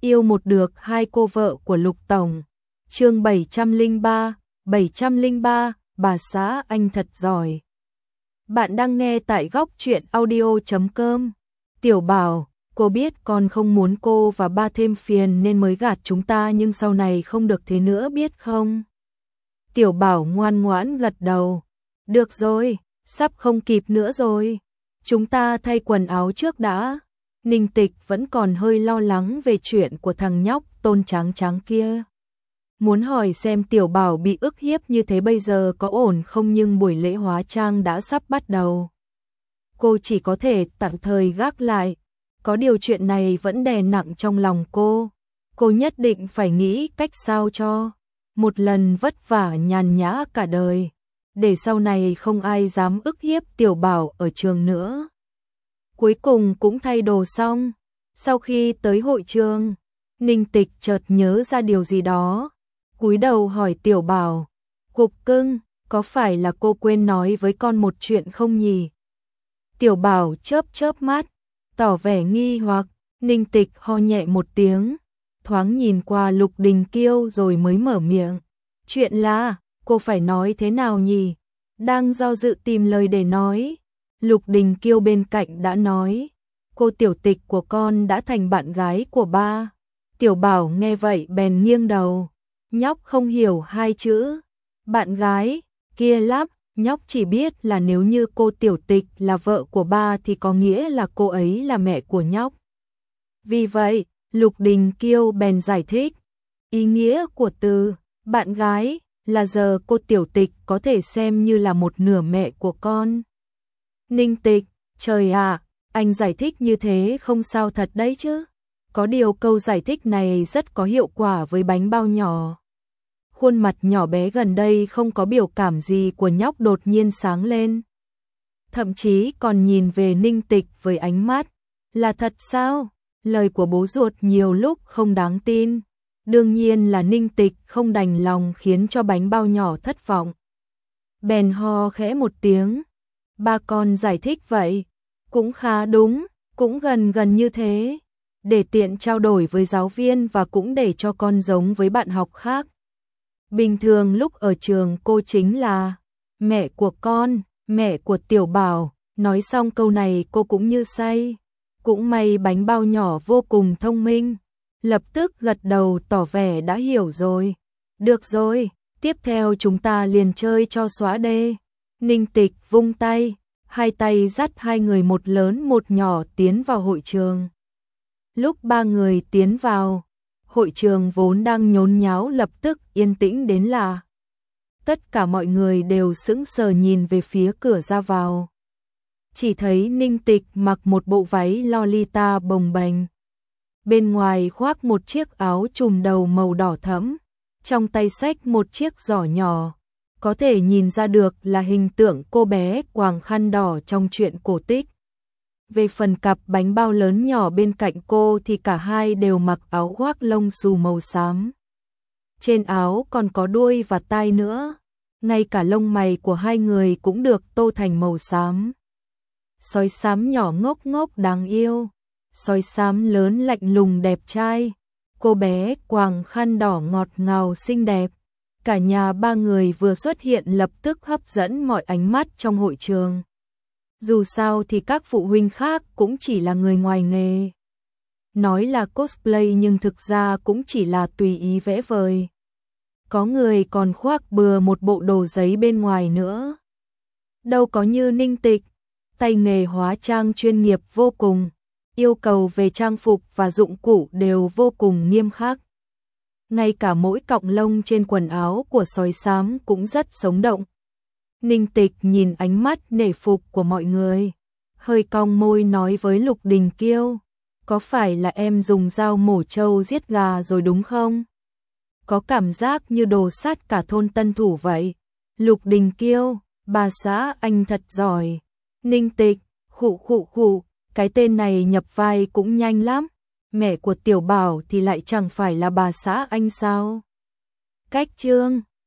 Yêu một được hai cô vợ của Lục Tổng. Chương 703, bà xã anh thật giỏi. Bạn đang nghe tại góc truyện audio.com. Tiểu Bảo, cô biết con không muốn cô và ba thêm phiền nên mới gạt chúng ta, nhưng sau này không được thế nữa biết không? Tiểu Bảo ngoan ngoãn gật đầu. Được rồi, sắp không kịp nữa rồi. Chúng ta thay quần áo trước đã. Ninh Tịch vẫn còn hơi lo lắng về chuyện của thằng nhóc Tôn Tráng Tráng kia. Muốn hỏi xem Tiểu Bảo bị ức hiếp như thế bây giờ có ổn không, nhưng buổi lễ hóa trang đã sắp bắt đầu. Cô chỉ có thể tạm thời gác lại. Có điều chuyện này vẫn đè nặng trong lòng cô. Cô nhất định phải nghĩ cách sao cho một lần vất vả nhàn nhã cả đời, để sau này không ai dám ức hiếp Tiểu Bảo ở trường nữa. Cuối cùng cũng thay đồ xong. Sau khi tới hội trường, Ninh Tịch chợt nhớ ra điều gì đó, cúi đầu hỏi Tiểu Bảo, Cục cưng, có phải là cô quên nói với con một chuyện không nhỉ? Tiểu Bảo chớp chớp mắt, tỏ vẻ nghi hoặc. Ninh Tịch ho nhẹ một tiếng, thoáng nhìn qua Lục Đình Kiêu rồi mới mở miệng. Chuyện là, cô phải nói thế nào nhỉ? Đang do dự tìm lời để nói, Lục Đình Kiêu bên cạnh đã nói, cô Tiểu Tịch của con đã thành bạn gái của ba. Tiểu Bảo nghe vậy bèn nghiêng đầu. Nhóc không hiểu hai chữ bạn gái kia lắm. Nhóc chỉ biết là nếu như cô Tiểu Tịch là vợ của ba thì có nghĩa là cô ấy là mẹ của nhóc. Vì vậy, Lục Đình Kiêu bèn giải thích, ý nghĩa của từ bạn gái là giờ cô Tiểu Tịch có thể xem như là một nửa mẹ của con. Ninh Tịch, trời ạ, anh giải thích như thế không sao thật đấy chứ. Có điều câu giải thích này rất có hiệu quả với bánh bao nhỏ. Khuôn mặt nhỏ bé gần đây không có biểu cảm gì của nhóc đột nhiên sáng lên. Thậm chí còn nhìn về Ninh Tịch với ánh mắt, là thật sao? Lời của bố ruột nhiều lúc không đáng tin. Đương nhiên là Ninh Tịch không đành lòng khiến cho bánh bao nhỏ thất vọng. Bèn ho khẽ một tiếng. Ba con giải thích vậy, cũng khá đúng, cũng gần như thế. Để tiện trao đổi với giáo viên và cũng để cho con giống với bạn học khác. Bình thường lúc ở trường cô chính là mẹ của con, mẹ của Tiểu Bảo. Nói xong câu này cô cũng như say. Cũng may bánh bao nhỏ vô cùng thông minh, lập tức gật đầu tỏ vẻ đã hiểu rồi. Được rồi, tiếp theo chúng ta liền chơi cho xóa đê. Ninh Tịch vung tay, hai tay dắt hai người một lớn một nhỏ tiến vào hội trường. Lúc ba người tiến vào, hội trường vốn đang nhốn nháo lập tức yên tĩnh đến lạ. Tất cả mọi người đều sững sờ nhìn về phía cửa ra vào. Chỉ thấy Ninh Tịch mặc một bộ váy Lolita bồng bềnh. Bên ngoài khoác một chiếc áo trùm đầu màu đỏ thẫm, trong tay xách một chiếc giỏ nhỏ. Có thể nhìn ra được là hình tượng cô bé quàng khăn đỏ trong truyện cổ tích. Về phần cặp bánh bao lớn nhỏ bên cạnh cô thì cả hai đều mặc áo khoác lông xù màu xám. Trên áo còn có đuôi và tai nữa. Ngay cả lông mày của hai người cũng được tô thành màu xám. Sói xám nhỏ ngốc ngốc đáng yêu, sói xám lớn lạnh lùng đẹp trai. Cô bé quàng khăn đỏ ngọt ngào xinh đẹp. Cả nhà ba người vừa xuất hiện lập tức hấp dẫn mọi ánh mắt trong hội trường. Dù sao thì các phụ huynh khác cũng chỉ là người ngoài nghề. Nói là cosplay nhưng thực ra cũng chỉ là tùy ý vẽ vời. Có người còn khoác bừa một bộ đồ giấy bên ngoài nữa. Đâu có như Ninh Tịch, tay nghề hóa trang chuyên nghiệp vô cùng. Yêu cầu về trang phục và dụng cụ đều vô cùng nghiêm khắc. Ngay cả mỗi cọng lông trên quần áo của sói xám cũng rất sống động. Ninh Tịch nhìn ánh mắt nể phục của mọi người, hơi cong môi nói với Lục Đình Kiêu, có phải là em dùng dao mổ trâu giết gà rồi đúng không? Có cảm giác như đồ sát cả thôn Tân Thủ vậy. Lục Đình Kiêu, bà xã anh thật giỏi. Ninh Tịch, khụ, cái tên này nhập vai cũng nhanh lắm. Mẹ của Tiểu Bảo thì lại chẳng phải là bà xã anh sao? Cách chương